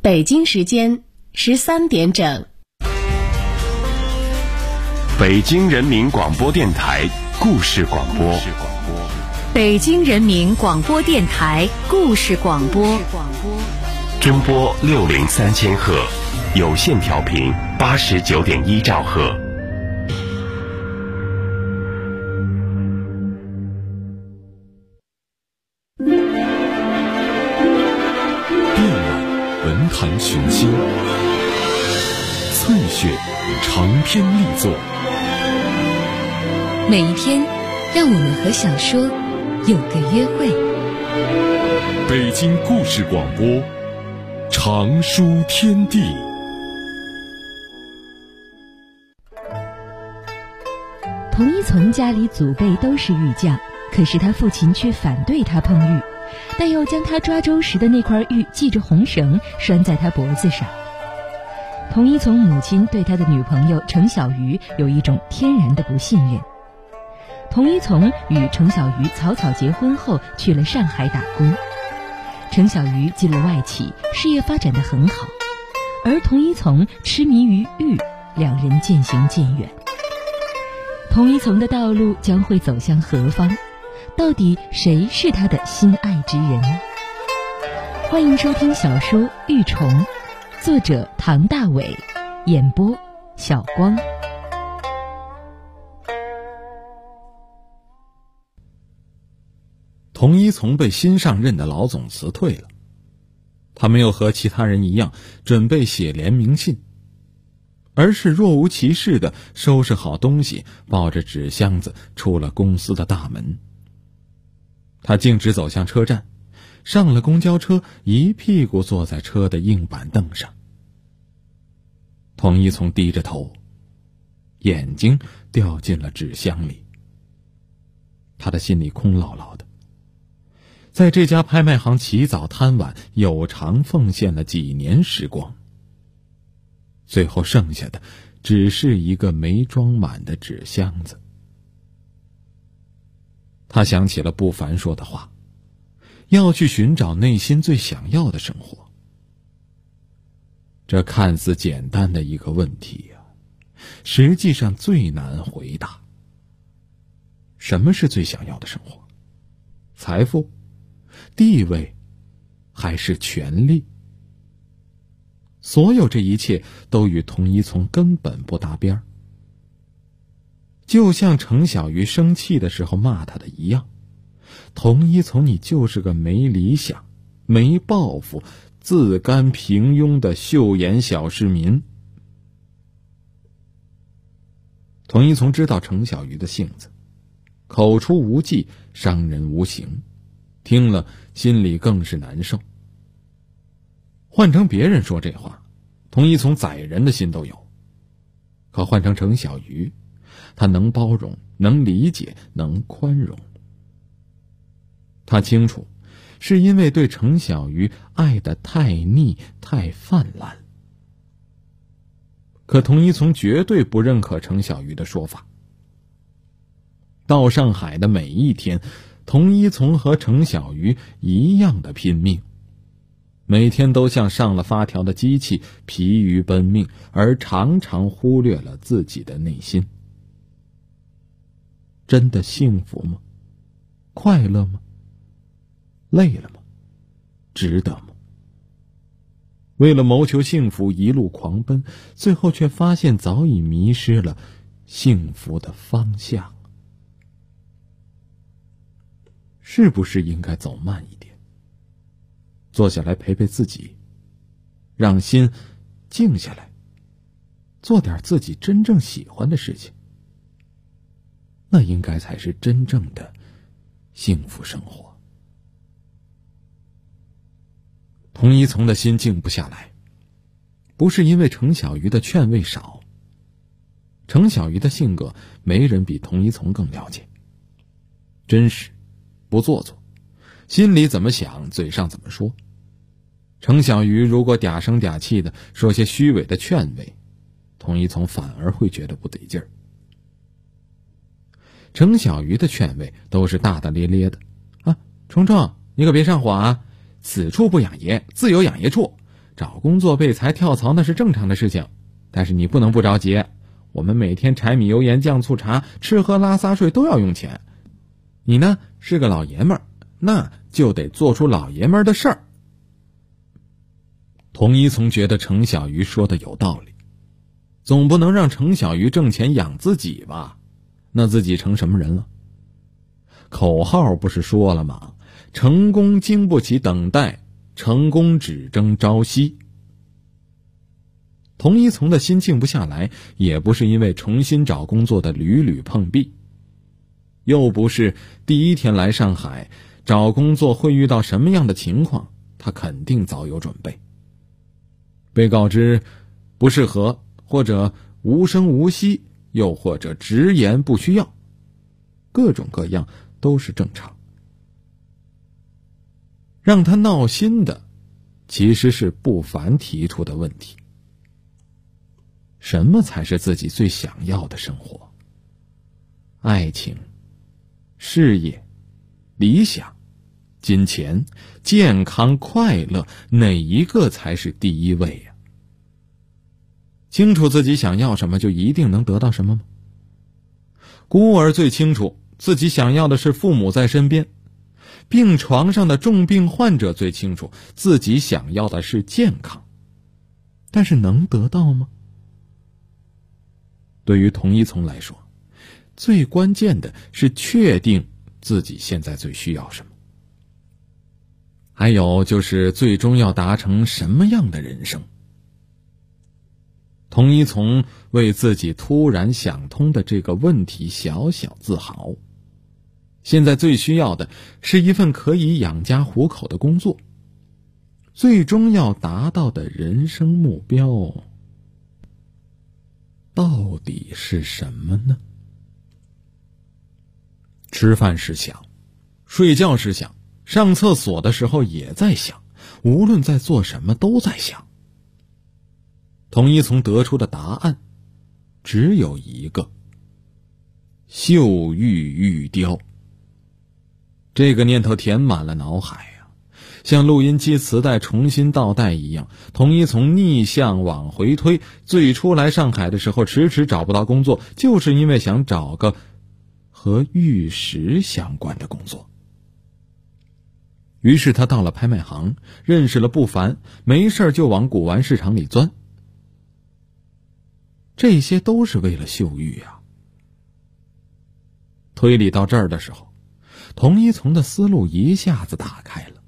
北京时间13点整。 北京人民广播电台故事广播。 北京人民广播电台故事广播。 中波603千赫，有线调频89.1兆赫。 文坛群星，翠雪长篇力作。 每一天，让我们和小说有个约会。 北京故事广播，长书天地。 童一从家里祖辈都是玉匠，可是他父亲却反对他碰玉，但又将他抓周时的那块玉系着红绳拴在他脖子上。童一从母亲对他的女朋友程小鱼有一种天然的不信任。童一从与程小鱼草草结婚后去了上海打工，程小鱼进了外企，事业发展得很好，而童一从痴迷于玉，两人渐行渐远。童一从的道路将会走向何方？到底谁是他的心爱之人？欢迎收听小说《玉虫》，作者唐大伟，演播小光。 童一从被新上任的老总辞退了，他没有和其他人一样准备写联名信，而是若无其事地收拾好东西，抱着纸箱子出了公司的大门。他径直走向车站，上了公交车，一屁股坐在车的硬板凳上。童一从低着头，眼睛掉进了纸箱里。他的心里空落落的，在这家拍卖行起早贪晚，有偿奉献了几年时光，最后剩下的只是一个没装满的纸箱子。他想起了不凡说的话，要去寻找内心最想要的生活。这看似简单的一个问题呀，实际上最难回答。什么是最想要的生活？财富、地位，还是权力？所有这一切都与童一从根本不搭边儿。就像程小鱼生气的时候骂他的一样，童一从你就是个没理想、没抱负、自甘平庸的秀妍小市民。童一从知道程小鱼的性子，口出无忌，伤人无形，听了心里更是难受。换成别人说这话，童一从宰人的心都有，可换成程小鱼，他能包容，能理解，能宽容。他清楚，是因为对程小鱼爱得太腻，太泛滥。可童一从绝对不认可程小鱼的说法。到上海的每一天，童一从和程小鱼一样的拼命，每天都像上了发条的机器，疲于奔命，而常常忽略了自己的内心。真的幸福吗？快乐吗？累了吗？值得吗？为了谋求幸福一路狂奔，最后却发现早已迷失了幸福的方向。是不是应该走慢一点，坐下来陪陪自己，让心静下来，做点自己真正喜欢的事情？那应该才是真正的幸福生活。童一从的心静不下来，不是因为程小鱼的劝慰少。程小鱼的性格，没人比童一从更了解。真实，不做作，心里怎么想，嘴上怎么说。程小鱼如果嗲声嗲气的说些虚伪的劝慰，童一从反而会觉得不得劲儿。程小鱼的劝慰都是大大咧咧的啊，虫虫，你可别上火啊！此处不养爷，自有养爷处。 找工作备才跳槽那是正常的事情，但是你不能不着急，我们每天柴米油盐酱醋茶，吃喝拉撒睡都要用钱。你呢是个老爷们儿，那就得做出老爷们儿的事儿。童一从觉得程小鱼说的有道理，总不能让程小鱼挣钱养自己吧，那自己成什么人了？口号不是说了吗？成功经不起等待，成功只争朝夕。童一从的心静不下来，也不是因为重新找工作的屡屡碰壁，又不是第一天来上海找工作会遇到什么样的情况，他肯定早有准备。被告知不适合，或者无声无息，又或者直言不需要，各种各样都是正常。让他闹心的其实是不凡提出的问题：什么才是自己最想要的生活？爱情、事业、理想、金钱、健康、快乐，哪一个才是第一位呀？清楚自己想要什么，就一定能得到什么吗？孤儿最清楚自己想要的是父母在身边，病床上的重病患者最清楚自己想要的是健康，但是能得到吗？对于童一从来说，最关键的是确定自己现在最需要什么，还有就是最终要达成什么样的人生。童一从为自己突然想通的这个问题小小自豪。现在最需要的是一份可以养家糊口的工作，最终要达到的人生目标到底是什么呢？吃饭时想，睡觉时想，上厕所的时候也在想，无论在做什么都在想。童一从得出的答案只有一个：秀玉玉雕。这个念头填满了脑海啊，像录音机磁带重新倒带一样。童一从逆向往回推，最初来上海的时候迟迟找不到工作，就是因为想找个和玉石相关的工作。于是他到了拍卖行，认识了不凡，没事就往古玩市场里钻。这些都是为了秀玉啊。推理到这儿的时候，童一从的思路一下子打开了。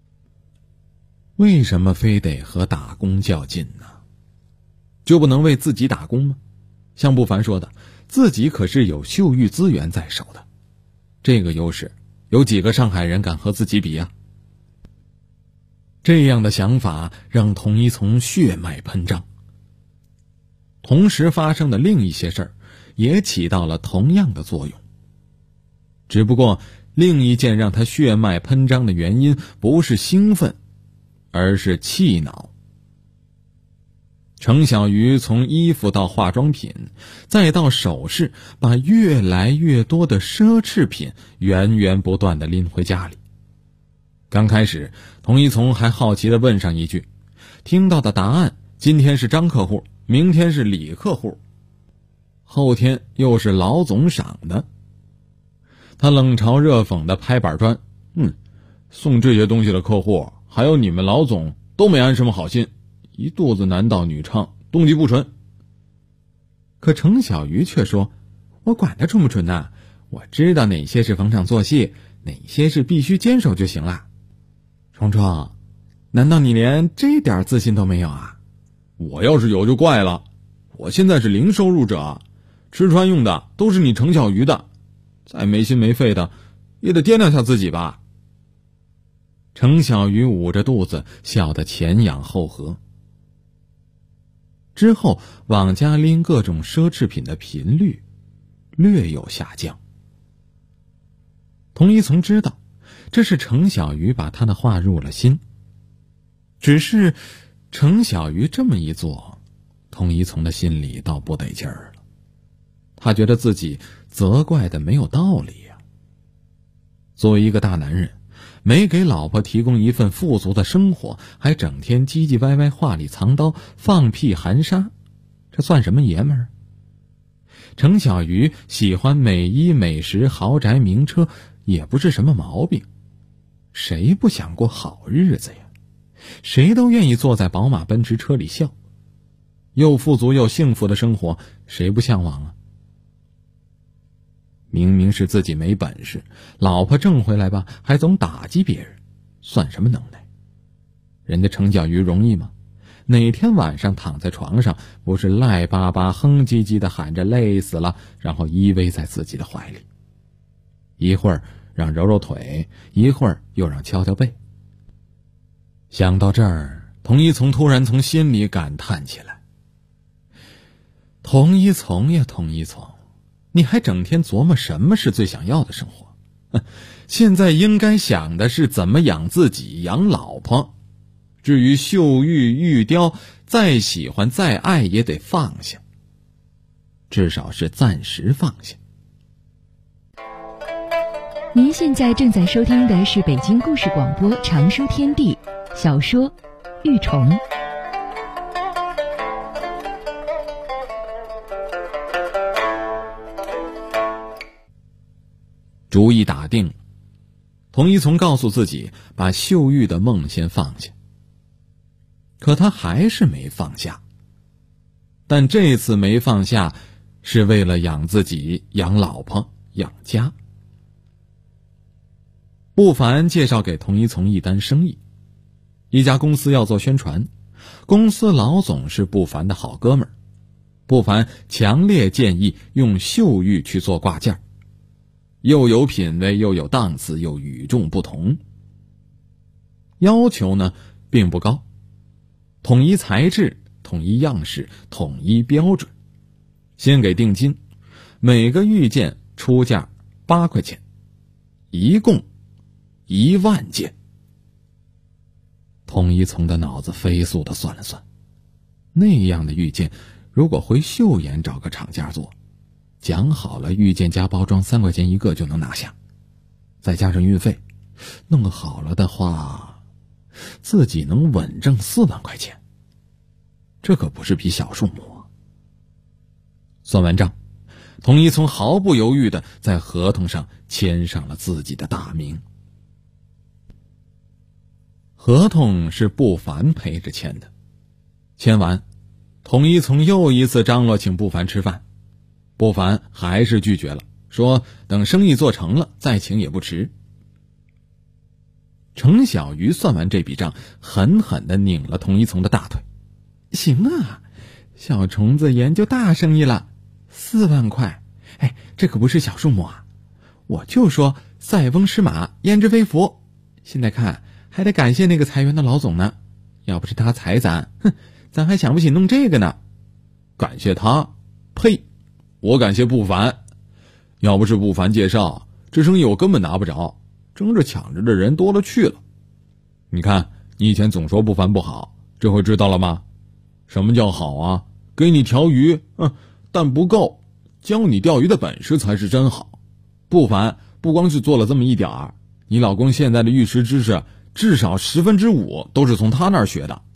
为什么非得和打工较劲呢？就不能为自己打工吗？像不凡说的，自己可是有秀玉资源在手的，这个优势有几个上海人敢和自己比啊？这样的想法让童一从血脉喷张。同时发生的另一些事儿也起到了同样的作用，只不过另一件让他血脉喷张的原因不是兴奋，而是气恼。程小鱼从衣服到化妆品再到首饰，把越来越多的奢侈品源源不断地拎回家里。刚开始童一从还好奇地问上一句，听到的答案今天是张客户，明天是李客户，后天又是老总赏的。他冷嘲热讽地拍板砖，送这些东西的客户还有你们老总都没安什么好心，一肚子男盗女娼，动机不纯。可程小鱼却说，我管他纯不纯呐，我知道哪些是逢场作戏，哪些是必须坚守就行了。冲冲，难道你连这点自信都没有啊？我要是有就怪了，我现在是零收入者，吃穿用的都是你程小鱼的，再没心没肺的也得掂量下自己吧。程小鱼捂着肚子笑得前仰后合。之后往家拎各种奢侈品的频率略有下降。童一从知道这是程小鱼把他的话入了心，只是程小鱼这么一做，童一从的心里倒不得劲儿了。他觉得自己责怪的没有道理呀。作为一个大男人， 没给老婆提供一份富足的生活，还整天唧唧歪歪话里藏刀，放屁含沙，这算什么爷们儿？程小鱼喜欢美衣美食、豪宅名车，也不是什么毛病。谁不想过好日子呀？谁都愿意坐在宝马奔驰车里笑。又富足又幸福的生活，谁不向往啊？明明是自己没本事，老婆挣回来吧，还总打击别人，算什么能耐？人家程小鱼容易吗？哪天晚上躺在床上，不是赖巴巴哼唧唧的喊着累死了，然后依偎在自己的怀里，一会儿让揉揉腿，一会儿又让敲敲背。想到这儿，童一从突然从心里感叹起来：童一从呀，童一从，你还整天琢磨什么是最想要的生活？现在应该想的是怎么养自己、养老婆。至于秀玉、玉雕，再喜欢再爱也得放下，至少是暂时放下。 您现在正在收听的是北京故事广播长书天地小说《玉虫》。 主意打定了，童一从告诉自己把秀玉的梦先放下，可他还是没放下。但这次没放下，是为了养自己、养老婆、养家。不凡介绍给童一从一单生意，一家公司要做宣传，公司老总是不凡的好哥们儿，不凡强烈建议用秀玉去做挂件，又有品位，又有档次，又与众不同。要求呢并不高，统一材质、统一样式、统一标准，先给定金，每个玉件出价8块钱，一共1万件。童一从的脑子飞速地算了算，那样的玉件如果回岫岩找个厂家做，讲好了玉件加包装3块钱一个就能拿下，再加上运费，弄好了的话，自己能稳挣4万块钱，这可不是笔小数目啊。算完账，童一从毫不犹豫地在合同上签上了自己的大名。合同是不凡陪着签的，签完，童一从又一次张罗请不凡吃饭，不凡还是拒绝了，说等生意做成了再请也不迟。程小鱼算完这笔账，狠狠地拧了童一从的大腿。行啊，小虫子研究大生意了，4万块，哎，这可不是小数目啊！我就说塞翁失马焉知非福，现在看还得感谢那个裁员的老总呢，要不是他裁咱，咱还想不起弄这个呢。感谢他？呸！我感谢不凡，要不是不凡介绍，这生意我根本拿不着，争着抢着的人多了去了。你看，你以前总说不凡不好，这回知道了吗？什么叫好啊？给你条鱼，但不够，教你钓鱼的本事才是真好。不凡不光是做了这么一点儿，你老公现在的玉石知识至少5%都是从他那儿学的。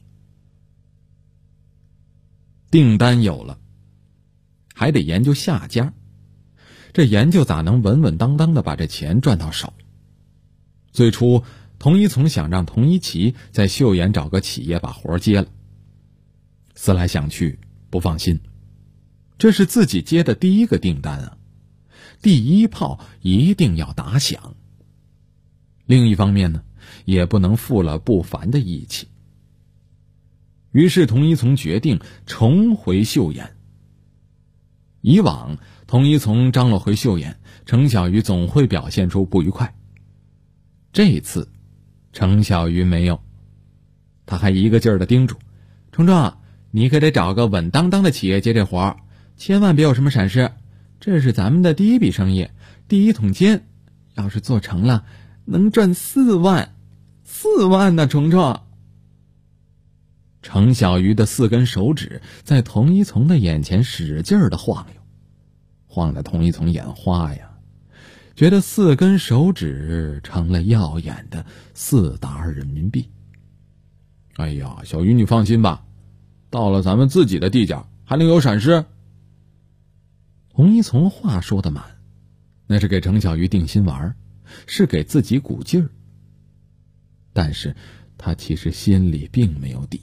订单有了，还得研究下家，这研究咋能稳稳当当的把这钱赚到手？最初童一从想让童一奇在岫岩找个企业把活接了，思来想去不放心，这是自己接的第一个订单啊，第一炮一定要打响。另一方面呢，也不能负了不凡的义气。于是童一从决定重回岫岩。以往童一从张罗回岫岩，程小鱼总会表现出不愉快，这次程小鱼没有，他还一个劲儿地叮嘱程壮，你可得找个稳当当的企业接这活，千万别有什么闪失，这是咱们的第一笔生意，第一桶金，要是做成了能赚4万，4万呢，程壮。程小鱼的4根手指在童一从的眼前使劲儿地晃悠，晃得童一从眼花呀。 觉得4根手指成了耀眼的4沓人民币。哎呀，小鱼你放心吧，到了咱们自己的地界还能有闪失。童一从话说得满，那是给程小鱼定心丸，是给自己鼓劲儿。但是他其实心里并没有底。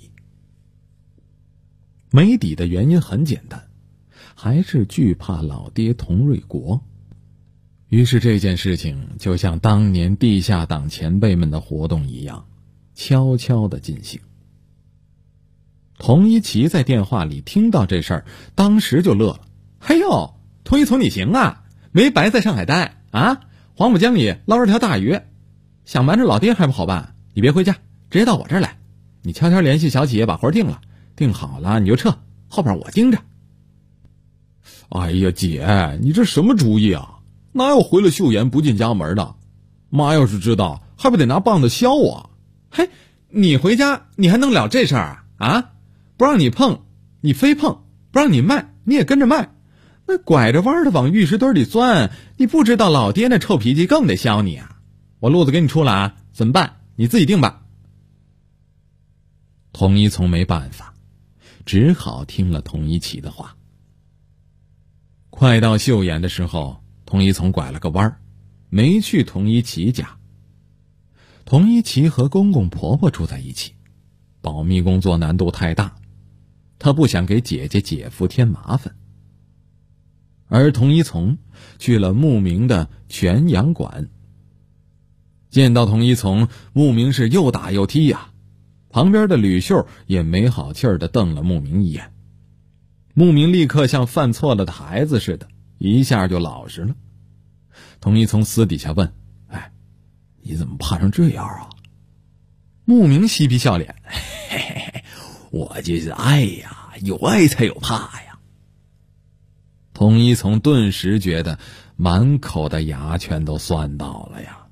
没底的原因很简单，还是惧怕老爹童瑞国。于是这件事情就像当年地下党前辈们的活动一样，悄悄地进行。童一奇在电话里听到这事儿，当时就乐了。嘿呦，童一从你行啊，没白在上海待啊，黄浦江里捞着条大鱼，想瞒着老爹还不好办，你别回家，直接到我这儿来，你悄悄联系小企业把活定了，定好了你就撤，后边我盯着。哎呀姐，你这什么主意啊？哪有回了岫岩不进家门的？妈要是知道还不得拿棒子削我。嘿，你回家你还弄了这事儿啊？不让你碰你非碰，不让你卖你也跟着卖，那拐着弯的往玉石堆里钻，你不知道老爹那臭脾气更得削你啊！我路子给你出了啊，怎么办你自己定吧。童一从没办法，只好听了童一奇的话。快到岫岩的时候，童一从拐了个弯，没去童一奇家。童一奇和公公婆婆住在一起，保密工作难度太大，他不想给姐姐姐夫添麻烦。而童一从去了慕名的全阳馆。见到童一从，慕名是又打又踢呀，旁边的吕秀也没好气儿地瞪了慕名一眼。慕名立刻像犯错了的孩子似的，一下就老实了。童一从私底下问：哎，你怎么怕成这样啊？慕名嬉皮笑脸：嘿嘿嘿，我这是爱呀，有爱才有怕呀。童一从顿时觉得满口的牙全都酸到了呀。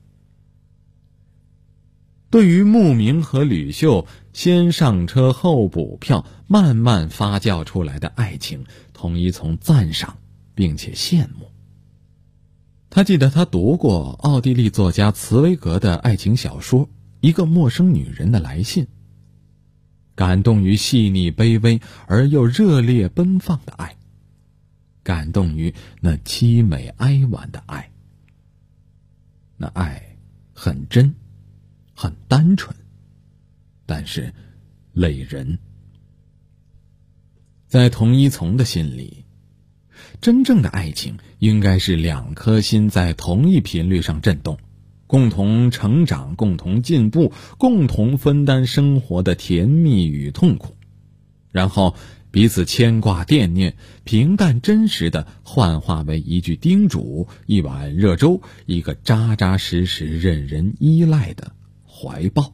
对于慕名和吕秀先上车后补票慢慢发酵出来的爱情，童一从赞赏并且羡慕。他记得他读过奥地利作家茨威格的爱情小说《一个陌生女人的来信》，感动于细腻卑微而又热烈奔放的爱，感动于那凄美哀婉的爱。那爱很真很单纯，但是累人。在童一从的心里，真正的爱情应该是2颗心在同一频率上震动，共同成长，共同进步，共同分担生活的甜蜜与痛苦，然后彼此牵挂惦念，平淡真实的幻化为一句叮嘱，一碗热粥，一个扎扎实实任人依赖的怀抱。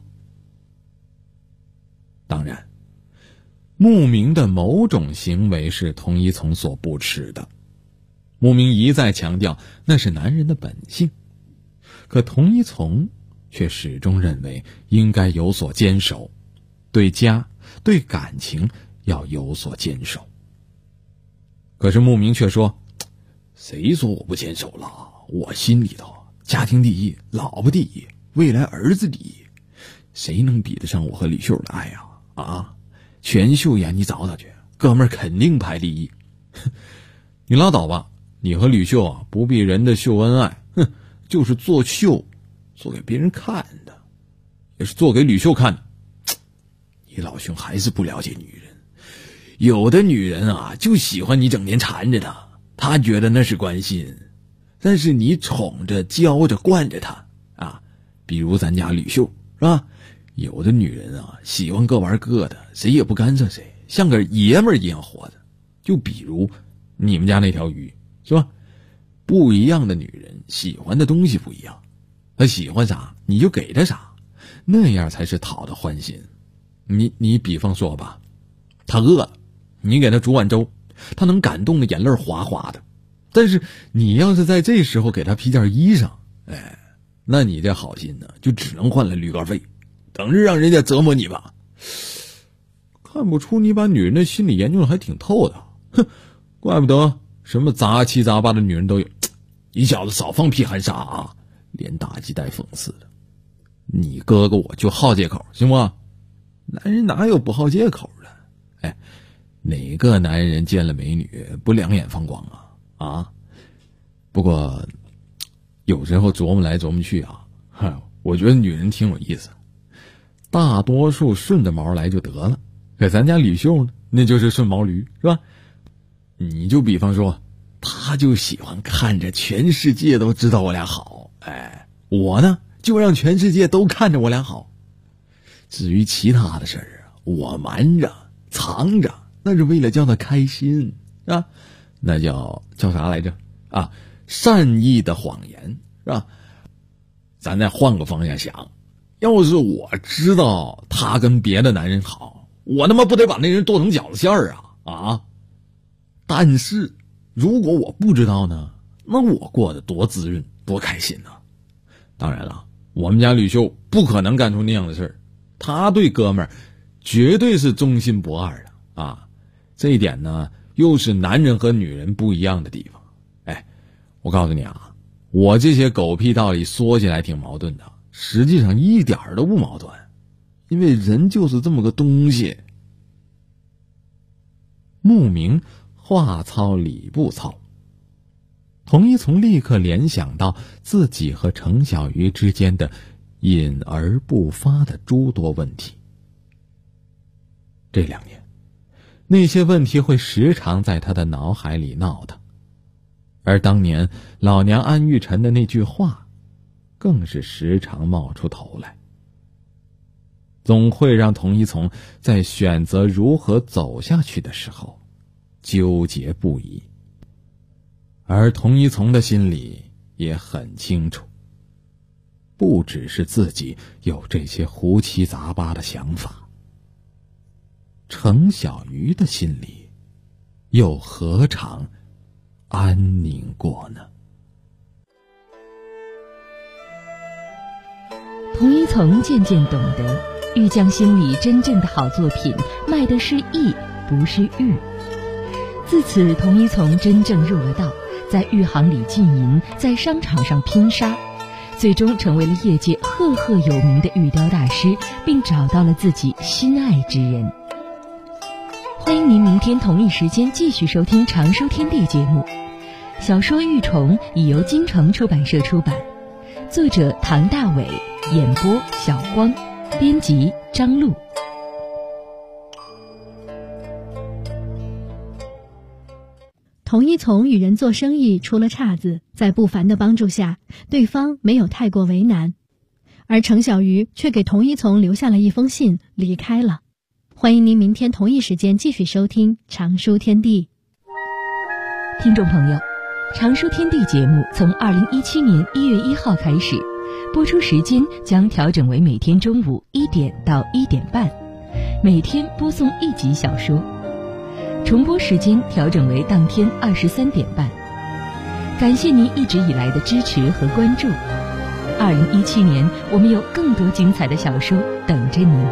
当然，慕名的某种行为是童一从所不耻的。慕名一再强调那是男人的本性，可童一从却始终认为应该有所坚守，对家对感情要有所坚守。可是慕名却说：谁说我不坚守了？我心里头家庭第一，老婆第一，未来儿子第一，谁能比得上我和李秀的爱啊？啊，全岫岩你找找去，哥们儿肯定排第一。你拉倒吧，你和吕秀啊，不必人的秀恩爱，就是做秀，做给别人看的，也是做给吕秀看的。你老兄还是不了解女人，有的女人啊，就喜欢你整天缠着她，她觉得那是关心，但是你宠着教着惯着她啊，比如咱家吕秀是吧？有的女人啊，喜欢各玩各的，谁也不干涉谁，像个爷们儿一样活着。就比如你们家那条鱼是吧？不一样的女人喜欢的东西不一样，她喜欢啥你就给她啥，那样才是讨她欢心。你比方说吧，她饿了，你给她煮碗粥，她能感动的眼泪哗哗的。但是你要是在这时候给她披件衣裳，哎，那你这好心呢，就只能换来驴肝肺，等着让人家折磨你吧。看不出你把女人的心理研究的还挺透的，哼，怪不得什么杂七杂八的女人都有， 你小子少放屁含沙啊，连打鸡带讽刺的。你哥哥我就好借口，行不？男人哪有不好借口的？哎，哪个男人见了美女不两眼放光啊？不过有时候琢磨来琢磨去啊，我觉得女人挺有意思，大多数顺着毛来就得了，可咱家李秀呢，那就是顺毛驴，是吧？你就比方说，他就喜欢看着全世界都知道我俩好，哎，我呢就让全世界都看着我俩好。至于其他的事儿啊，我瞒着藏着，那是为了叫他开心啊，那叫啥来着啊？善意的谎言，是吧？咱再换个方向想，要是我知道他跟别的男人好，我他妈不得把那人剁成饺子馅儿啊！但是如果我不知道呢，那我过得多滋润多开心呢。当然了，我们家吕秀不可能干出那样的事儿，他对哥们儿绝对是忠心不二的啊！这一点呢，又是男人和女人不一样的地方。哎，我告诉你啊，我这些狗屁道理说起来挺矛盾的，实际上一点都不矛盾，因为人就是这么个东西。慕名话糙理不糙，童一从立刻联想到自己和程小鱼之间的隐而不发的诸多问题。这2年，那些问题会时常在他的脑海里闹腾，而当年老娘安玉晨的那句话更是时常冒出头来，总会让童一从在选择如何走下去的时候纠结不已。而童一从的心里也很清楚，不只是自己有这些胡七杂八的想法，程小鱼的心里又何尝安宁过呢？ 童一从渐渐懂得，玉匠心里真正的好作品卖的是艺，不是玉。自此，童一从真正入了道，在玉行里浸淫，在商场上拼杀，最终成为了业界赫赫有名的玉雕大师，并找到了自己心爱之人。欢迎您明天同一时间继续收听《常书天地》节目。小说《玉虫》已由京城出版社出版，作者唐大伟，演播小光，编辑张璐。 童一从与人做生意出了岔子，在不凡的帮助下，对方没有太过为难，而程小鱼却给童一从留下了一封信，离开了。欢迎您明天同一时间继续收听《常书天地》。 听众朋友，《常书天地》节目从2017年1月1号开始，播出时间将调整为每天中午1点到1点半，每天播送1集小说。重播时间调整为当天23点半。感谢您一直以来的支持和关注。2017年，我们有更多精彩的小说等着您。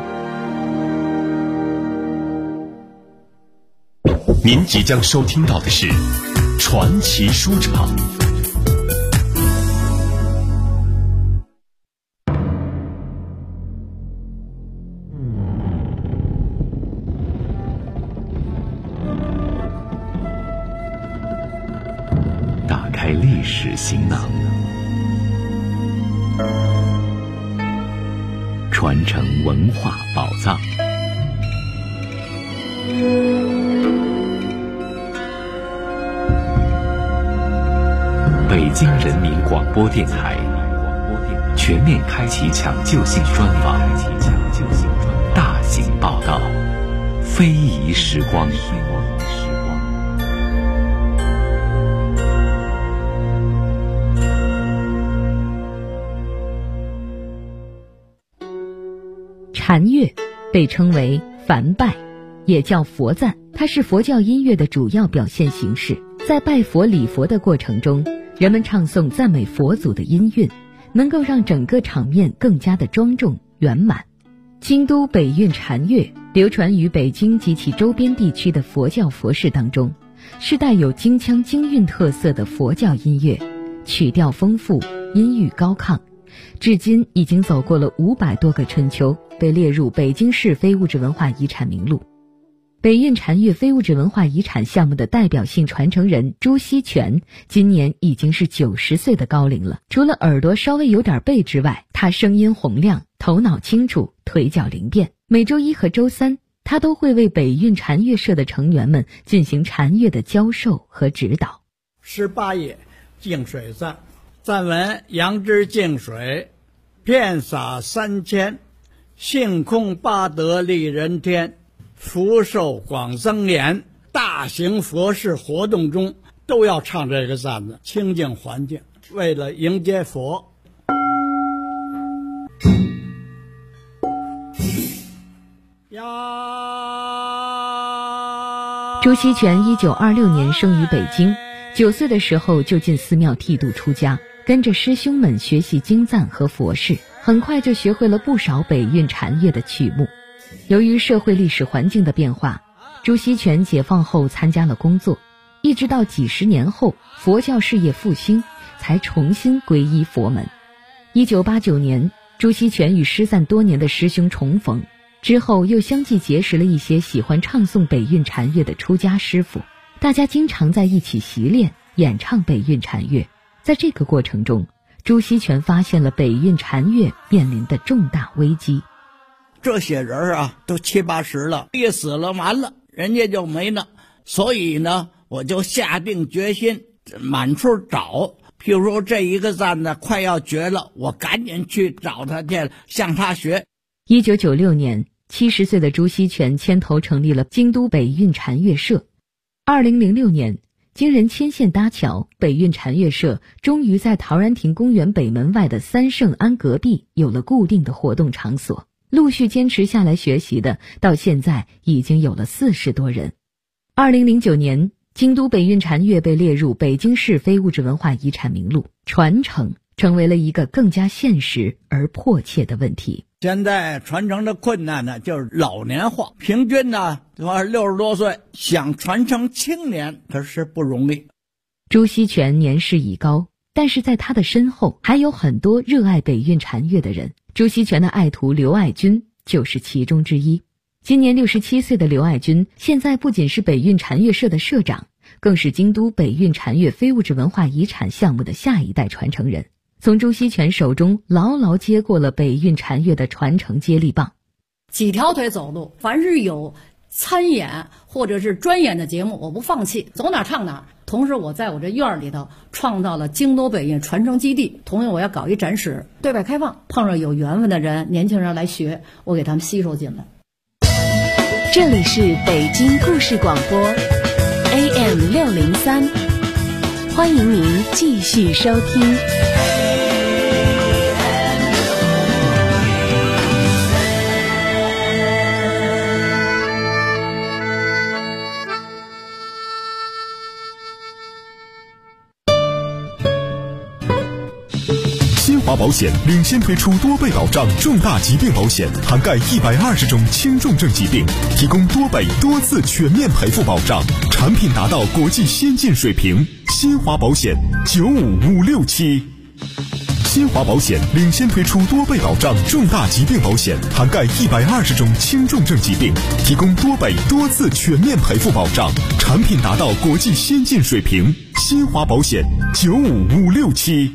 您即将收听到的是传奇书场。打开历史行囊，传承文化宝藏。北京人民广播电台全面开启抢救性专访，大型报道，非遗时光。 禅乐被称为梵拜，也叫佛赞，它是佛教音乐的主要表现形式。在拜佛礼佛的过程中，人们唱诵赞美佛祖的音韵，能够让整个场面更加的庄重圆满。京都北韵禅乐流传于北京及其周边地区的佛教佛事当中，是带有京腔京韵特色的佛教音乐， 曲调丰富，音域高亢，至今已经走过了500多个春秋，被列入北京市非物质文化遗产名录。北韵禅乐非物质文化遗产项目的代表性传承人朱锡全今年已经是90岁的高龄了。除了耳朵稍微有点背之外，他声音洪亮，头脑清楚，腿脚灵便。每周一和周三，他都会为北韵禅乐社的成员们进行禅乐的教授和指导。 18页净水赞，赞文：杨之净水，遍洒3000，性空八德利人天，福寿广增延。大型佛事活动中都要唱这个赞子，清净环境，为了迎接佛。 朱锡全1926年生于北京，9岁的时候就进寺庙剃度出家，跟着师兄们学习经赞和佛事，很快就学会了不少北韵禅乐的曲目。由于社会历史环境的变化，朱锡全解放后参加了工作，一直到几十年后佛教事业复兴，才重新皈依佛门。1989年，朱锡全与失散多年的师兄重逢，之后又相继结识了一些喜欢唱诵北韵禅乐的出家师傅，大家经常在一起习练演唱北韵禅乐。在这个过程中，朱锡全发现了北韵禅乐面临的重大危机。 这些人啊，都70、80了，一死了完了，人家就没了。所以呢，我就下定决心满处找。譬如说这一个赞呢快要绝了，我赶紧去找他去，向他学。 1996年，70岁的朱锡全牵头成立了京都北韵禅乐社。2006年，经人牵线搭桥，北韵禅乐社终于在陶然亭公园北门外的三圣庵隔壁有了固定的活动场所。陆续坚持下来学习的，到现在已经有了40多人。2009年，京都北韵禅乐被列入北京市非物质文化遗产名录，传承成为了一个更加现实而迫切的问题。 现在传承的困难呢，就是老年化，平均呢60多岁，想传承青年可是不容易。 朱锡全年事已高，但是在他的身后还有很多热爱北韵禅乐的人。朱锡全的爱徒刘爱军就是其中之一。今年67岁的刘爱军，现在不仅是北韵禅乐社的社长，更是京都北韵禅乐非物质文化遗产项目的下一代传承人，从朱锡全手中牢牢接过了北韵禅乐的传承接力棒。 几条腿走路，凡是有参演或者是专演的节目，我不放弃，走哪唱哪。同时我在我这院里头创造了京都北韵传承基地，同时我要搞一展示，对外开放，碰上有缘分的人，年轻人来学，我给他们吸收进来。 这里是北京故事广播 AM603，欢迎您继续收听。 新华保险领先推出多倍保障重大疾病保险，涵盖120种轻重症疾病，提供多倍多次全面赔付保障，产品达到国际先进水平。新华保险95567。新华保险领先推出多倍保障重大疾病保险，涵盖120种轻重症疾病，提供多倍多次全面赔付保障，产品达到国际先进水平。新华保险95567。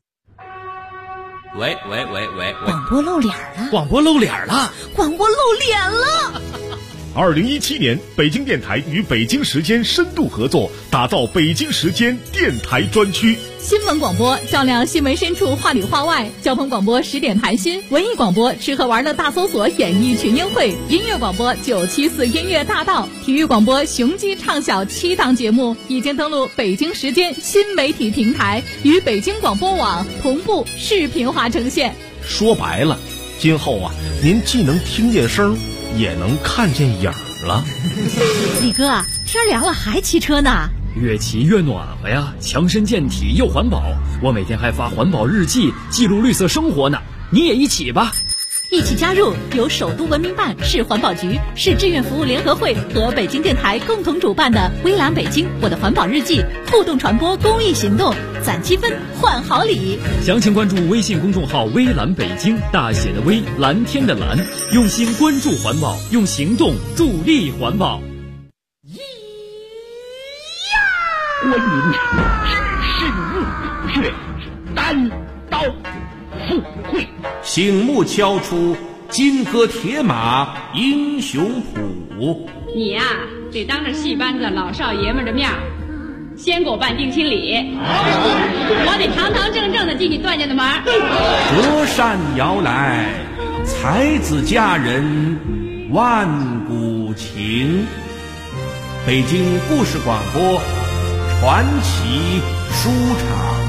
喂， 广播露脸了！ 广播露脸了 ！2017年，北京电台与北京时间深度合作，打造北京时间电台专区。 新闻广播照亮新闻深处，话里话外；交通广播10点谈心；文艺广播吃喝玩乐大搜索演艺群英会；音乐广播974音乐大道；体育广播雄鸡唱晓7档节目已经登录北京时间新媒体平台，与北京广播网同步视频化呈现。 说白了，今后啊，您既能听见声，也能看见影了。 李哥，天凉了还骑车呢？ 越骑越暖和呀，强身健体又环保。我每天还发环保日记，记录绿色生活呢。你也一起吧。 一起加入由首都文明办、市环保局、市志愿服务联合会和北京电台共同主办的微蓝北京我的环保日记互动传播公益行动，攒积分换好礼。 详情关注微信公众号微蓝北京，大写的微，蓝天的蓝，用心关注环保，用行动助力环保。 观音只是墓穴，单刀赴会， 醒目敲出金戈铁马英雄谱。 你呀，得当着戏班子老少爷们的面先给我办定亲礼，我得堂堂正正的进你段家的门。 折扇摇来，才子佳人万古情。北京故事广播传奇书场。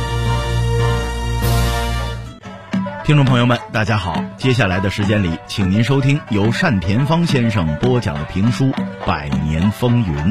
听众朋友们大家好，接下来的时间里，请您收听由单田芳先生播讲的评书《百年风云》。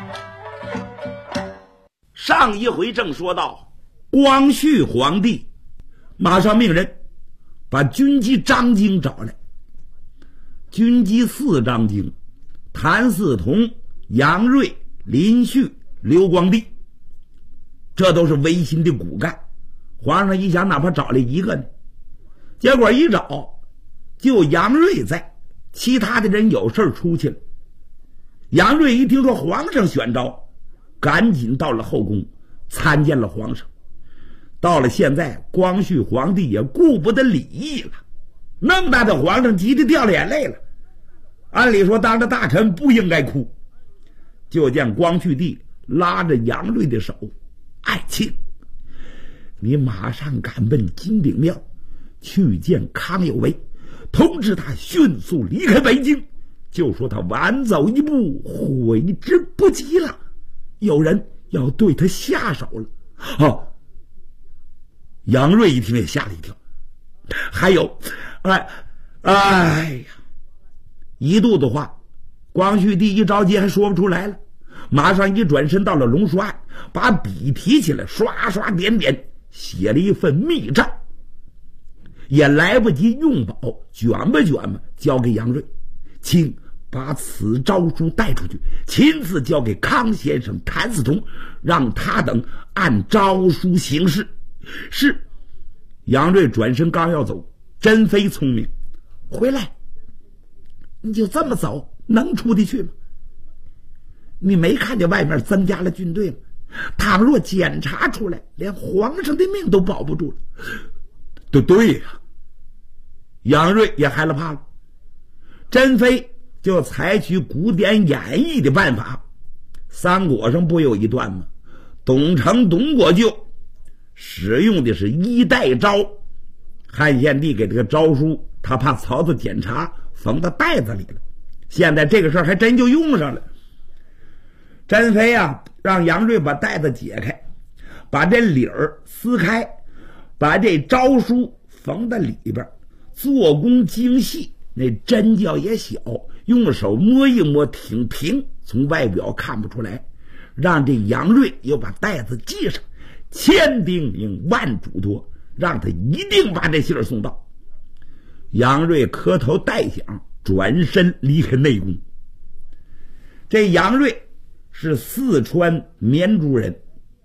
上一回正说到，光绪皇帝马上命人把军机张京找来。军机4张京，谭嗣同、杨锐、林旭、刘光第，这都是维新的骨干。皇上一想，哪怕找来一个呢？结果一找，就杨锐在，其他的人有事出去了。杨锐一听说皇上选召，赶紧到了后宫参见了皇上。到了现在，光绪皇帝也顾不得礼义了，那么大的皇上急得掉了眼泪了。按理说当着大臣不应该哭，就见光绪帝拉着杨锐的手，爱卿，你马上赶奔金鼎庙去见康有为，通知他迅速离开北京，就说他晚走一步，悔之不及了，有人要对他下手了。杨锐一听也吓了一跳，还有哎呀，一肚子话，光绪帝一着急还说不出来了，马上一转身到了龙书案，把笔提起来，刷刷点点写了一份密诏，也来不及用宝，卷吧卷吧交给杨锐，请把此诏书带出去，亲自交给康先生、谭嗣同，让他等按诏书行事。是。杨锐转身刚要走，珍妃聪明，回来，你就这么走，能出得去吗？你没看见外面增加了军队吗？倘若检查出来，连皇上的命都保不住了。对呀，杨锐也害了怕了。珍妃就采取古典演绎的办法，三国上不有一段吗？董承董国舅使用的是衣带诏，汉献帝给这个诏书，他怕曹操检查，缝到袋子里了。现在这个事儿还真就用上了。珍妃啊，让杨锐把袋子解开，把这理儿撕开，把这诏书缝到里边，做工精细，那针脚也小，用手摸一摸挺平，从外表看不出来。让这杨锐又把袋子系上，千叮咛万嘱托，让他一定把这信儿送到。杨锐磕头代响，转身离开内宫。这杨锐是四川绵竹人，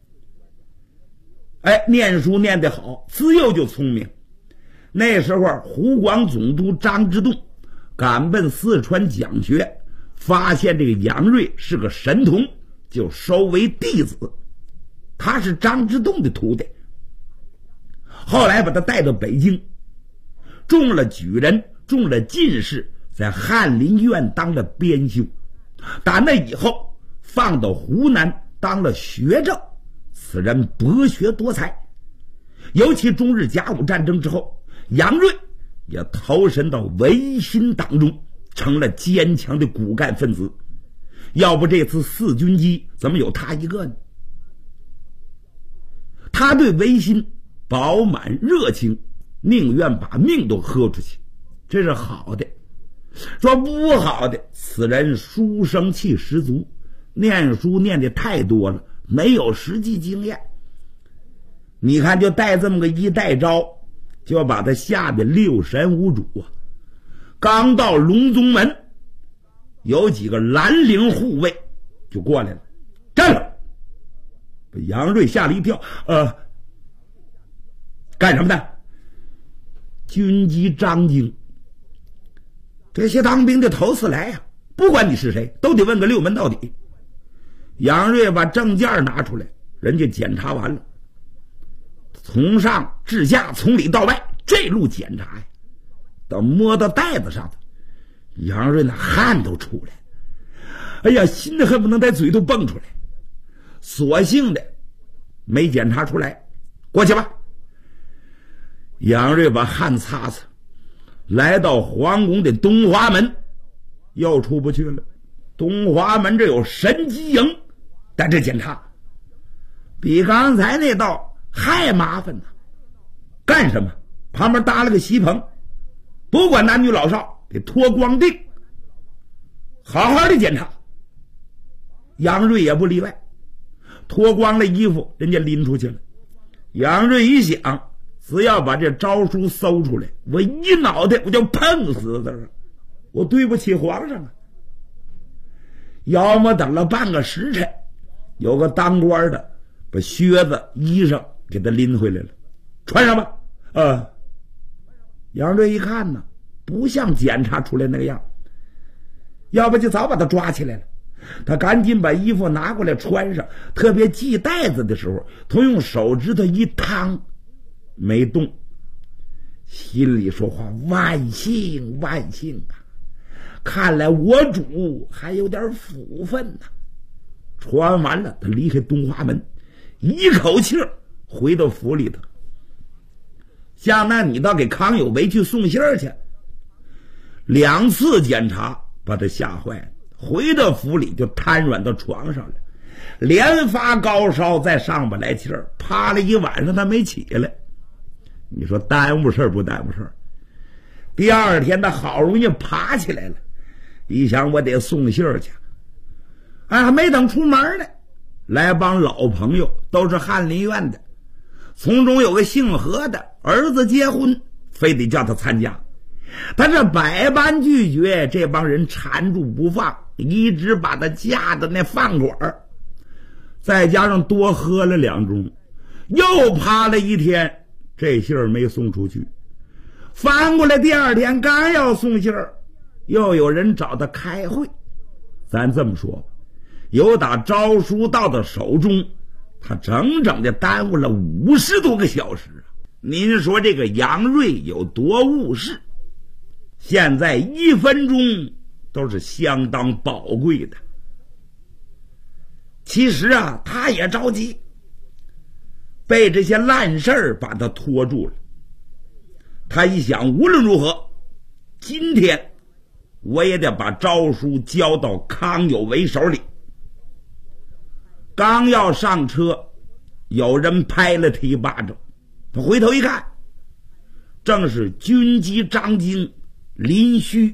念书念得好，自幼就聪明。那时候湖广总督张之洞赶奔四川讲学，发现这个杨锐是个神童，就收为弟子。他是张之洞的徒弟，后来把他带到北京，中了举人，中了进士，在翰林院当了编修。打那以后放到湖南当了学政。此人博学多才，尤其中日甲午战争之后，杨锐也投身到维新党中，成了坚强的骨干分子。要不这次4军机怎么有他一个呢？他对维新饱满热情，宁愿把命都喝出去，这是好的。说不好的，此人书生气十足，念书念得太多了，没有实际经验。你看就带这么个衣带诏，就把他吓得6神无主啊！ 刚到隆宗门，有几个蓝领护卫就过来了，站了。把杨锐吓了一跳，干什么的？军机张京。这些当兵的头次来呀，不管你是谁，都得问个六门到底。杨锐把证件拿出来，人家检查完了，从上至下，从里到外，这路检查呀，到摸到袋子上的，杨锐那汗都出来，哎呀，心里恨不能在嘴都蹦出来。所幸的没检查出来，过去吧。杨锐把汗擦擦，来到皇宫的东华门，又出不去了。东华门这有神机营在这检查，比刚才那道还麻烦呢。干什么？旁边搭了个席棚，不管男女老少得脱光腚，好好的检查。杨锐也不例外，脱光了衣服，人家拎出去了。杨锐一想，只要把这诏书搜出来，我一脑袋我就碰死他了，我对不起皇上啊。要么等了半个时辰，有个当官的把靴子衣裳给他拎回来了，穿上吧。杨锐一看呢，不像检查出来那个样，要不就早把他抓起来了。他赶紧把衣服拿过来穿上，特别系带子的时候，他用手指头一趟，没动，心里说话：万幸万幸啊！看来我主还有点福分呢。穿完了，他离开东华门，一口气回到府里头。像那你倒给康有为去送信去。2次检查把他吓坏了，回到府里就瘫软到床上了，连发高烧，再上不来气儿，趴了一晚上他没起来。你说耽误事不耽误事？第二天他好容易爬起来了，一想我得送信去，还没等出门呢，来帮老朋友，都是翰林院的，从中有个姓何的儿子结婚，非得叫他参加。他这百般拒绝，这帮人缠住不放，一直把他架到那饭馆，再加上多喝了2盅，又趴了一天，这信儿没送出去。翻过来第二天刚要送信儿，又有人找他开会。咱这么说，由打诏书到他手中，他整整的耽误了50多个小时啊！您说这个杨锐有多误事？现在1分钟都是相当宝贵的。其实啊，他也着急，被这些烂事儿把他拖住了。他一想，无论如何，今天我也得把诏书交到康有为手里。刚要上车，有人拍了他一巴掌，他回头一看，正是军机张京、林虚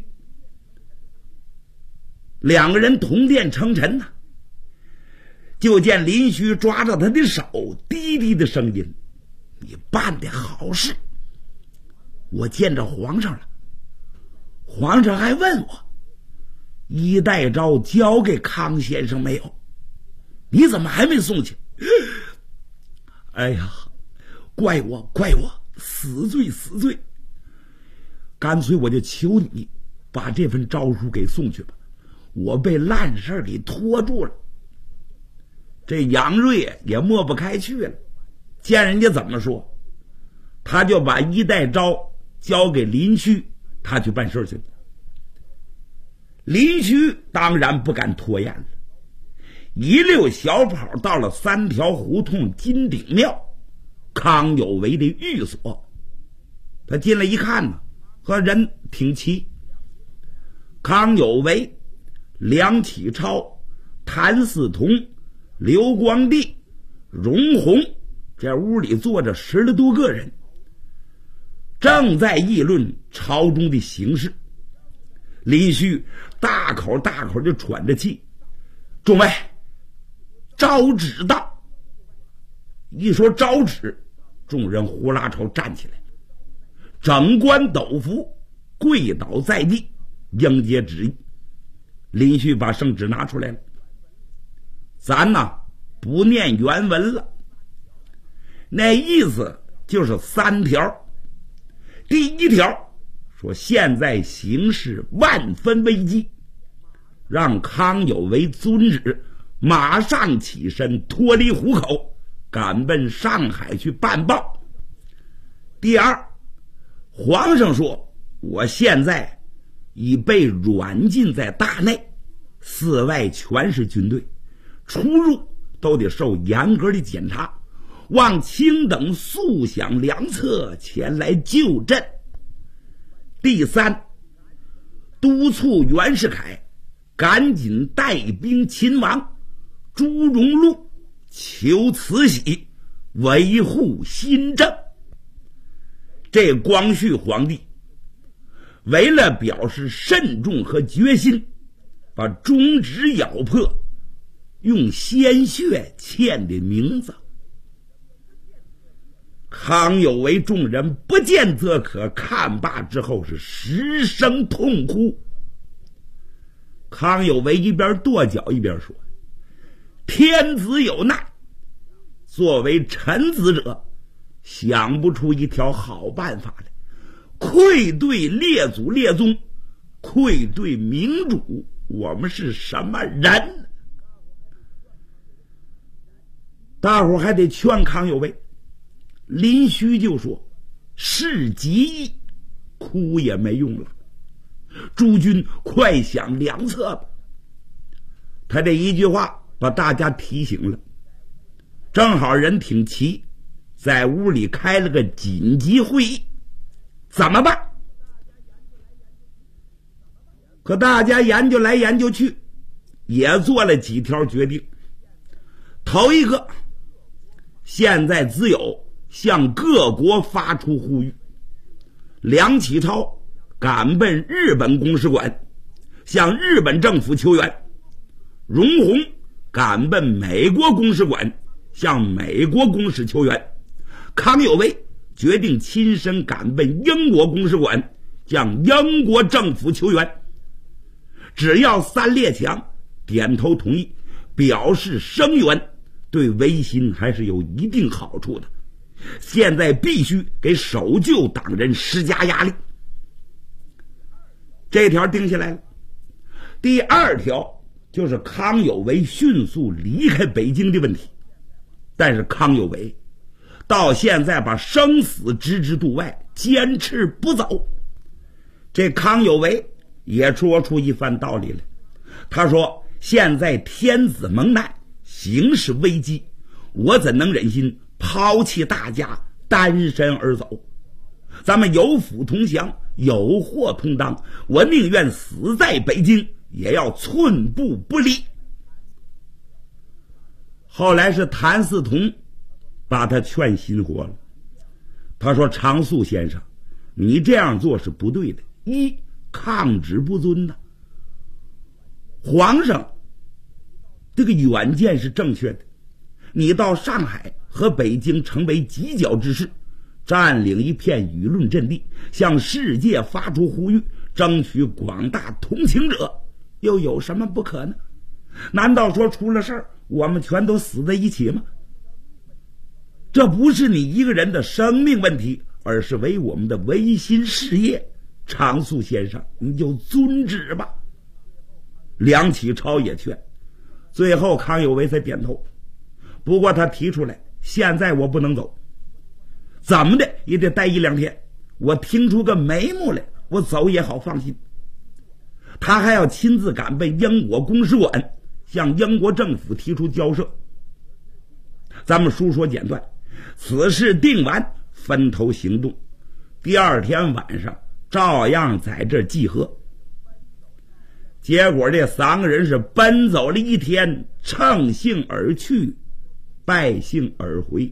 2个人同殿称臣呐。就见林虚抓着他的手，低低的声音：“你办的好事，我见着皇上了。皇上还问我衣带诏交给康先生没有，你怎么还没送去？哎呀，怪我，死罪死罪！干脆我就求你把这份诏书给送去吧，我被烂事给拖住了。”这杨锐也抹不开去了，见人家怎么说，他就把衣带诏交给林虚，他去办事去了。林虚当然不敢拖延了，一溜小跑到了3条胡同金鼎庙康有为的寓所。他进来一看呢，和人挺齐，康有为、梁启超、谭嗣同、刘光第、荣宏，这屋里坐着10来多个人，正在议论朝中的形势。林虚大口大口就喘着气：“众位，诏旨到！”一说诏旨，众人呼啦朝站起来，整冠斗服， 跪倒在地迎接旨意。林旭把圣旨拿出来了，咱不念原文了，那意思就是3条。第1条说，现在形势万分危机，让康有为遵旨马上起身脱离虎口，赶奔上海去办报。第2，皇上说，我现在已被软禁在大内，4外全是军队，出入都得受严格的检查，望卿等速想良策，前来救朕。第3，督促袁世凯赶紧带兵勤王朱荣禄，求慈禧，维护新政。这光绪皇帝为了表示慎重和决心，把中旨咬破，用鲜血签的名字。康有为众人不见则可，看罢之后是失声痛哭。康有为一边跺脚一边说，天子有难，作为臣子者想不出一条好办法来，愧对列祖列宗，愧对民主，我们是什么人？大伙还得劝康有为。林虚就说，事极易，哭也没用了，诸君快想良策吧。他这一句话把大家提醒了，正好人挺齐，在屋里开了个紧急会议，怎么办？可大家研究来研究去，也做了几条决定。头一个，现在只有向各国发出呼吁，梁启超赶奔日本公使馆，向日本政府求援；荣闳赶奔美国公使馆，向美国公使求援；康有为决定亲身赶奔英国公使馆，向英国政府求援。只要3列强点头同意，表示声援，对维新还是有一定好处的。现在必须给守旧党人施加压力。这条定下来了。第2条就是康有为迅速离开北京的问题。但是康有为到现在把生死置之度外，坚持不走。这康有为也说出一番道理来，他说，现在天子蒙难，形势危机，我怎能忍心抛弃大家，单身而走？咱们有福同享，有祸同当，我宁愿死在北京，也要寸步不离。后来是谭嗣同把他劝心活了，他说，常肃先生，你这样做是不对的，抗旨不遵呐。皇上这个远见是正确的，你到上海和北京成为犄角之势，占领一片舆论阵地，向世界发出呼吁，争取广大同情者，又有什么不可呢？难道说出了事儿，我们全都死在一起吗？这不是你一个人的生命问题，而是为我们的维新事业。常肃先生，你就遵旨吧。梁启超也劝，最后康有为才点头。不过他提出来，现在我不能走，怎么的也得待1、2天，我听出个眉目来，我走也好放心。他还要亲自赶奔英国公使馆，向英国政府提出交涉。咱们书说简短，此事定完，分头行动。第2天晚上照样在这集合。结果这3个人是奔走了1天，乘兴而去，败兴而回。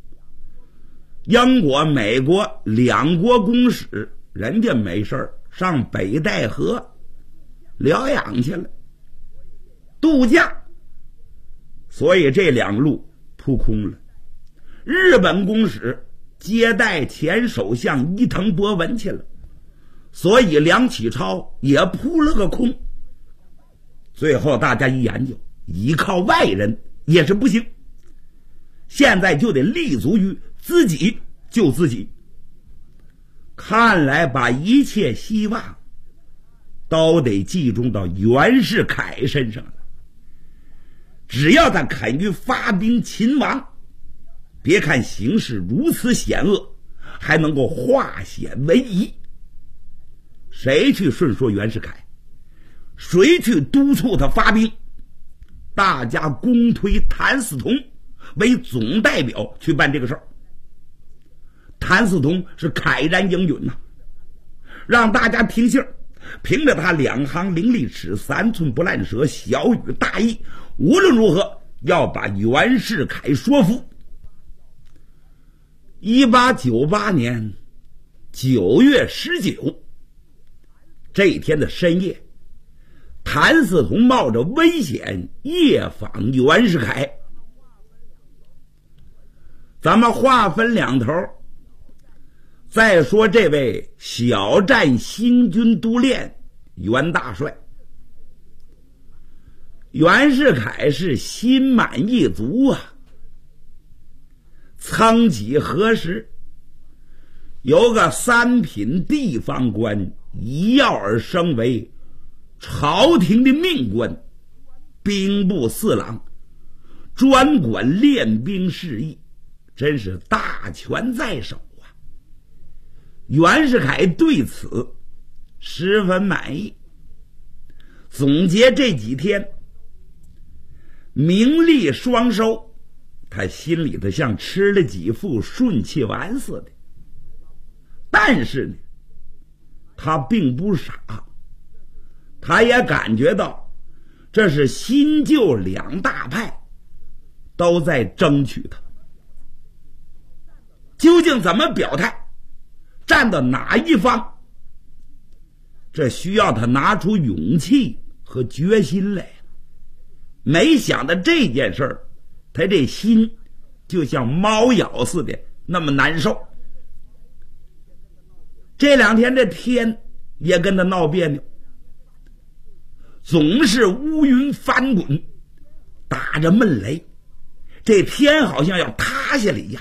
英国、美国2国公使，人家没事上北戴河疗养去了，度假，所以这2路扑空了。日本公使接待前首相伊藤博文去了， 所以梁启超也扑了个空。最后大家一研究，依靠外人也是不行，现在就得立足于自己救自己。看来把一切希望都得集中到袁世凯身上了。只要他肯于发兵勤王，别看形势如此险恶，还能够化险为夷。谁去顺说袁世凯，谁去督促他发兵，大家公推谭嗣同为总代表去办这个事儿。谭嗣同是慨然应允呐，让大家听信儿，凭着他2行伶俐齿3寸不烂舌，小语大义，无论如何要把袁世凯说服。1898年9月19这一天的深夜，谭嗣同冒着危险夜访袁世凯。咱们话分两头，再说这位小站新军督练袁大帅。袁世凯是心满意足啊，曾几何时，有个3品地方官一跃而升为朝廷的命官，兵部侍郎，专管练兵事宜，真是大权在手啊。袁世凯对此十分满意。总结这几天名利双收，他心里头像吃了几副顺气丸似的。但是呢，他并不傻，他也感觉到这是新旧两大派都在争取他。究竟怎么表态，站到哪一方，这需要他拿出勇气和决心来。没想到这件事儿，他这心就像猫咬似的那么难受。这2天这天也跟他闹别扭，总是乌云翻滚，打着闷雷，这天好像要塌下来一样。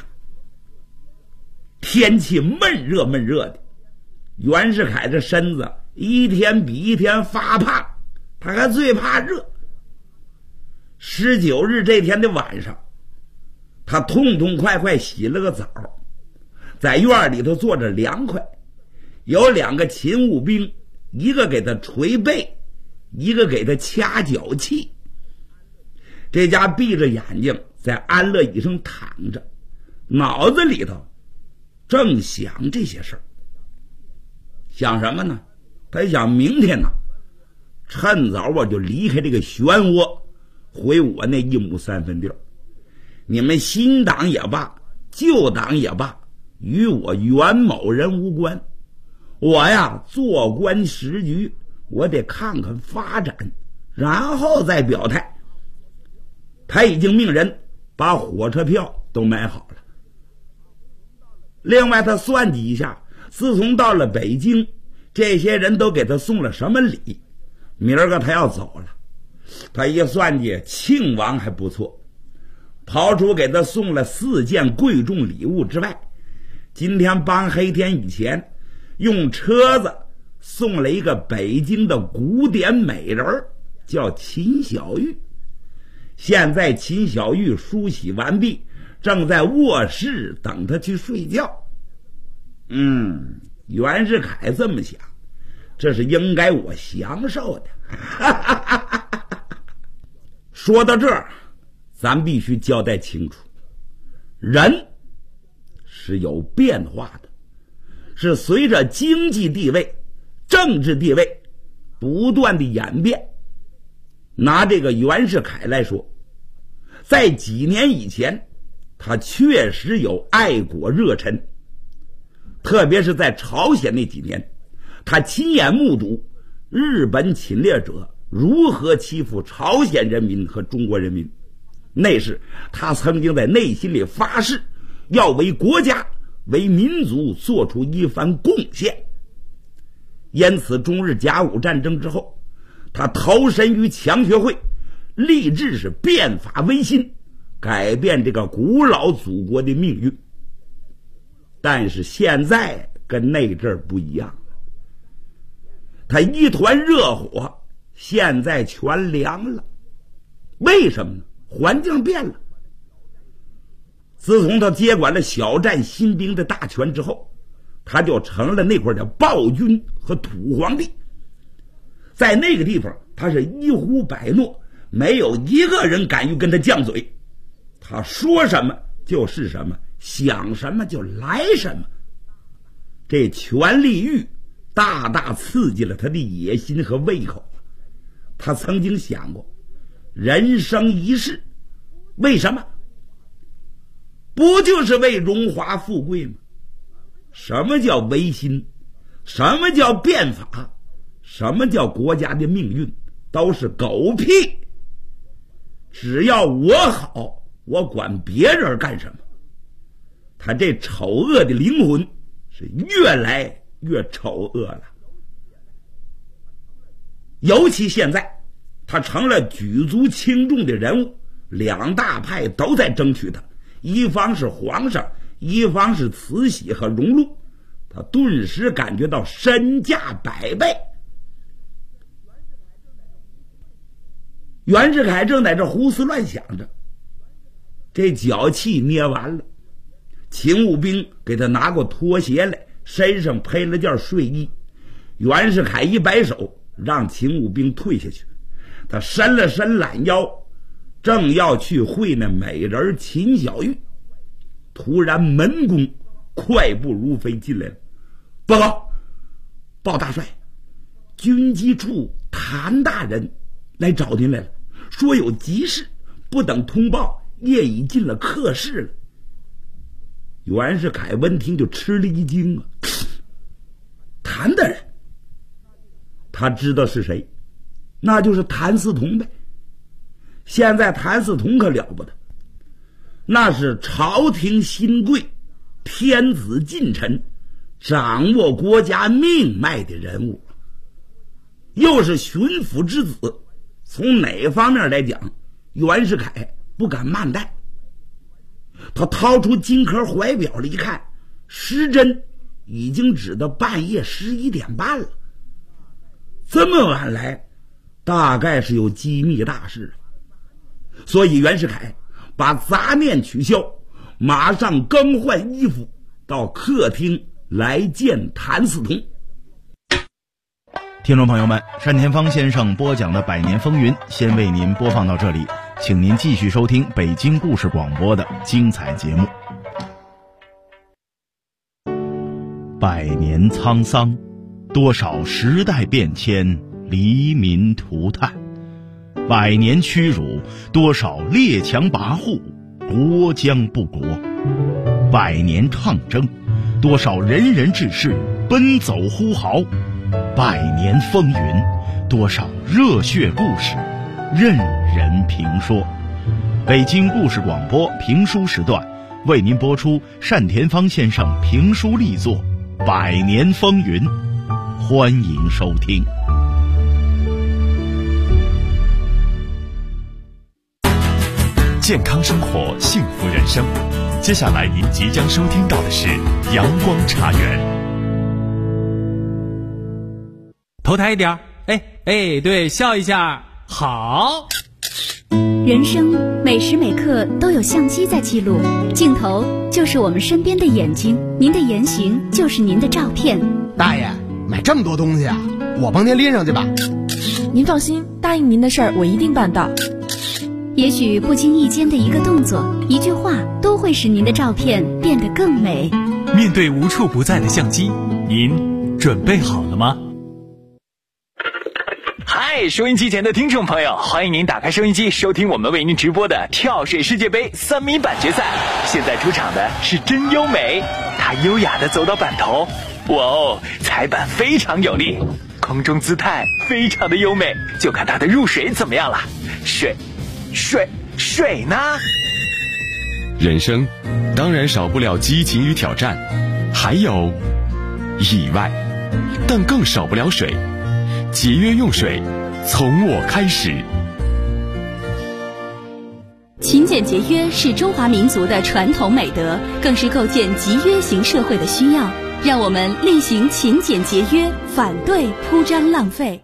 天气闷热闷热的，袁世凯这身子一天比一天发胖，他还最怕热。19日这天的晚上，他痛痛快快洗了个澡，在院里头坐着凉快，有2个勤务兵，一个给他捶背，一个给他掐脚气。这家闭着眼睛在安乐椅上躺着，脑子里头正想这些事儿。想什么呢？他想明天呢，趁早我就离开这个漩涡，回我那1亩3分地儿。你们新党也罢，旧党也罢，与我袁某人无关。我呀，做官时局，我得看看发展，然后再表态。他已经命人把火车票都买好了。另外他算计一下，自从到了北京，这些人都给他送了什么礼，明儿个他要走了。他一算计，庆王还不错，刨除给他送了4件贵重礼物之外，今天帮黑天以前用车子送了一个北京的古典美人，叫秦小玉。现在秦小玉梳洗完毕，正在卧室等他去睡觉。袁世凯这么想，这是应该我享受的。说到这儿，咱必须交代清楚，人是有变化的，是随着经济地位、政治地位不断的演变。拿这个袁世凯来说，在几年以前，他确实有爱国热忱，特别是在朝鲜那几年，他亲眼目睹日本侵略者如何欺负朝鲜人民和中国人民。那时他曾经在内心里发誓，要为国家、为民族做出一番贡献。 因此中日甲午战争之后，他投身于强学会，立志是变法维新，改变这个古老祖国的命运。但是现在跟那阵儿不一样了，他一团热火现在全凉了。为什么呢？环境变了。自从他接管了小站新兵的大权之后，他就成了那块的暴君和土皇帝。在那个地方，他是一呼百诺，没有一个人敢于跟他犟嘴。他说什么就是什么，想什么就来什么。这权力欲大大刺激了他的野心和胃口。他曾经想过，人生一世，为什么？不就是为荣华富贵吗？什么叫维新？什么叫变法？什么叫国家的命运？都是狗屁！只要我好，我管别人干什么？他这丑恶的灵魂是越来越丑恶了。尤其现在他成了举足轻重的人物，两大派都在争取他，一方是皇上，一方是慈禧和荣禄，他顿时感觉到身价百倍。袁世凯正在这胡思乱想着，这脚气捏完了，勤务兵给他拿过拖鞋来，身上配了件睡衣。袁世凯一摆手，让勤务兵退下去。他伸了伸懒腰，正要去会那美人秦小玉，突然门公快步如飞进来了。报告，鲍大帅，军机处谭大人来找您来了，说有急事，不等通报，夜已进了客室了。袁世凯闻听就吃了一惊啊！谭大人，他知道是谁，那就是谭嗣同呗。现在谭嗣同可了不得，那是朝廷新贵，天子近臣，掌握国家命脉的人物，又是巡抚之子。从哪方面来讲，袁世凯不敢慢待。他掏出金壳怀表了一看，时针已经指到半夜11点半了。这么晚来，大概是有机密大事。所以袁世凯把杂念取消，马上更换衣服，到客厅来见谭嗣同。 听众朋友们，单田芳先生播讲的《百年风云》先为您播放到这里，请您继续收听北京故事广播的精彩节目。百年沧桑，多少时代变迁，黎民涂炭；百年屈辱，多少列强跋扈，国将不国；百年抗争，多少仁人志士奔走呼号；百年风云，多少热血故事任人评说。北京故事广播评书时段为您播出单田芳先生评书力作《百年风云》，欢迎收听。 健康生活，幸福人生。接下来您即将收听到的是阳光茶园。 头抬一点，哎，对，笑一下，好。 人生每时每刻都有相机在记录，镜头就是我们身边的眼睛，您的言行就是您的照片。 大爷，买这么多东西啊，我帮您拎上去吧。 您放心，答应您的事儿我一定办到。 也许不经意间的一个动作、一句话，都会使您的照片变得更美。 面对无处不在的相机，您准备好了吗？ 嗨，收音机前的听众朋友，欢迎您打开收音机，收听我们为您直播的跳水世界杯3米板决赛。现在出场的是真优美，她优雅地走到板头，哇哦，踩板非常有力，空中姿态非常的优美，就看她的入水怎么样了。水呢？ 人生当然少不了激情与挑战，还有意外。 但更少不了水。节约用水，从我开始。 勤俭节约是中华民族的传统美德，更是构建集约型社会的需要。让我们厉行勤俭节约，反对铺张浪费。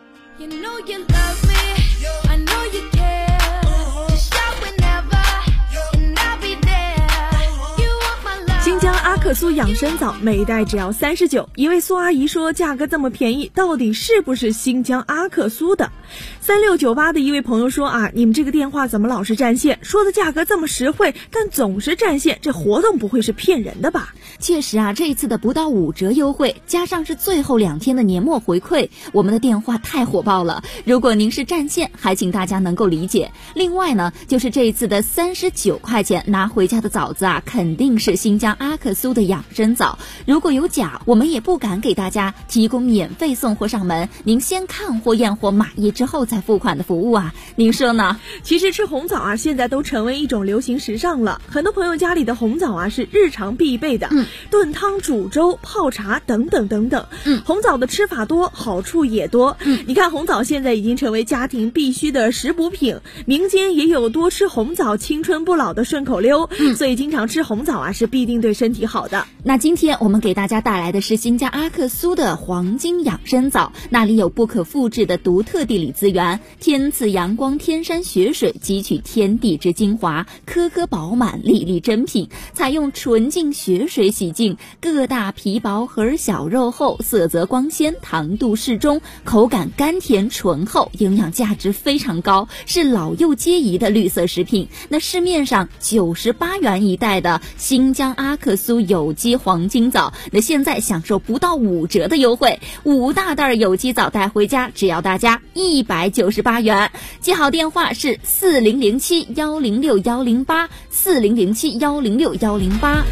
新疆阿克苏养生澡每一袋只要39，一位苏阿姨说价格这么便宜，到底是不是新疆阿克苏的？3698的一位朋友说啊，你们这个电话怎么老是占线？说的价格这么实惠，但总是占线，这活动不会是骗人的吧？ 确实啊，这一次的不到5折优惠，加上是最后2天的年末回馈，我们的电话太火爆了。如果您是占线，还请大家能够理解。另外呢，就是这一次的39块钱拿回家的枣子啊，肯定是新疆阿克苏的养生枣。如果有假，我们也不敢给大家提供免费送货上门，您先看货验货满意之后再付款的服务啊，您说呢？ 其实吃红枣啊，现在都成为一种流行时尚了。很多朋友家里的红枣啊是日常必备的，炖汤、煮粥、泡茶等等等等。红枣的吃法多，好处也多。你看红枣现在已经成为家庭必须的食补品，民间也有多吃红枣青春不老的顺口溜，所以经常吃红枣啊是必定对身体好的。 那今天我们给大家带来的是新疆阿克苏的黄金养生枣，那里有不可复制的独特地理资源，天赐阳光天山雪水，汲取天地之精华，颗颗饱满，粒粒珍品，采用纯净雪水洗净，个大皮薄，核小肉厚，色泽光鲜，糖度适中，口感甘甜醇厚，营养价值非常高，是老幼皆宜的绿色食品。那市面上98元一袋的新疆阿克苏有机黄金枣，那现在享受不到5折的优惠，5大袋有机枣带回家只要大家198元。记好电话是4007106108 4007106108。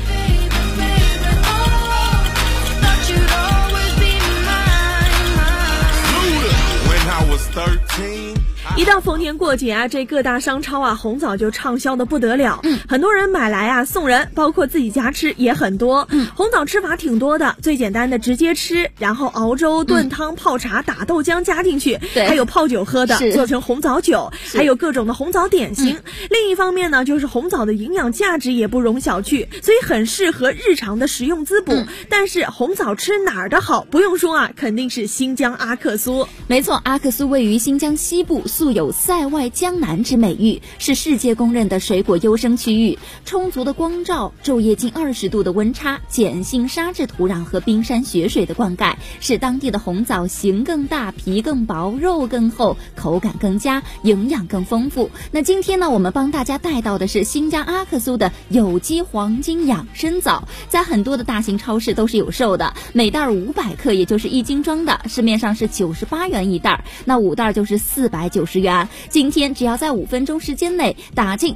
一到逢年过节啊，这各大商超啊红枣就畅销的不得了，很多人买来啊送人，包括自己家吃也很多。红枣吃法挺多的，最简单的直接吃，然后熬粥、炖汤、泡茶、打豆浆加进去，还有泡酒喝的，做成红枣酒，还有各种的红枣点心。另一方面呢，就是红枣的营养价值也不容小觑，所以很适合日常的食用滋补。但是红枣吃哪儿的好？不用说啊，肯定是新疆阿克苏。 没错，阿克苏位于新疆西部，素有塞外江南之美誉，是世界公认的水果优生区域。充足的光照，昼夜近20度的温差，碱性沙质土壤和冰山雪水的灌溉，使当地的红枣形更大，皮更薄，肉更厚，口感更佳，营养更丰富。那今天呢，我们帮大家带到的是新疆阿克苏的有机黄金养生枣，在很多的大型超市都是有售的，每袋500克，也就是1斤装的，市面上是98元一袋，那5袋就是490元。今天只要在5分钟时间内打进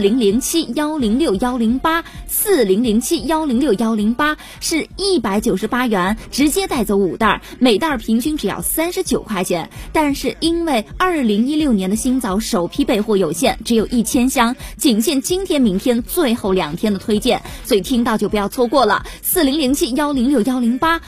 4007106108 4007106108，是198元，直接带走5袋，每袋平均只要39块钱。但是因为2016年的新枣首批备货有限，只有1000箱，仅限今天明天最后2天的推荐，所以听到就不要错过了。4007106108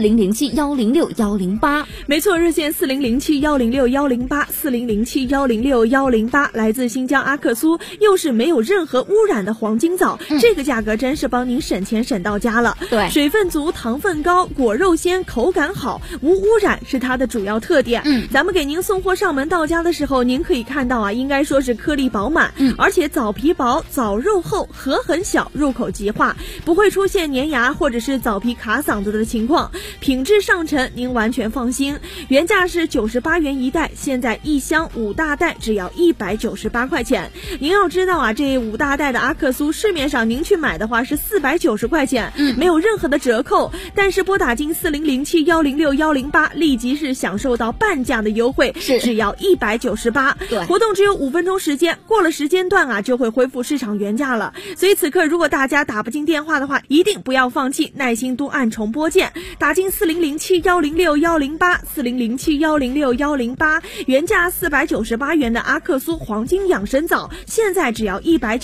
4007106108， 没错，热线4007106108 4007106108，来自新疆阿克苏，又是没有任何污染的黄金枣，这个价格真是帮您省钱省到家了。 对， 水分足，糖分高，果肉鲜，口感好，无污染是它的主要特点。咱们给您送货上门到家的时候，您可以看到啊，应该说是颗粒饱满，而且枣皮薄，枣肉厚，核很小，入口即化，不会出现粘牙或者是枣皮卡嗓子的情况，品质上乘，您完全放心。原价是98元一袋，现在1箱5大袋只要198块钱。您要知道啊，这5大袋的阿克苏市面上您去买的话是490块钱，没有任何的折扣，但是拨打进4007106108，立即是享受到半价的优惠，只要198。 对， 活动只有5分钟时间，过了时间段啊就会恢复市场原价了。所以此刻如果大家打不进电话的话，一定不要放弃，耐心多按重播键，打进4007106108 4007106108。 1008，原价498元的阿克苏黄金养生枣，现在只要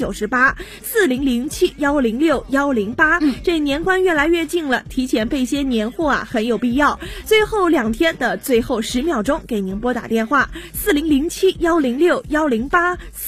198，4007-106-108。这年关越来越近了，提前备些年货啊很有必要。最后2天的最后10秒钟，给您拨打电话：4007-106-108。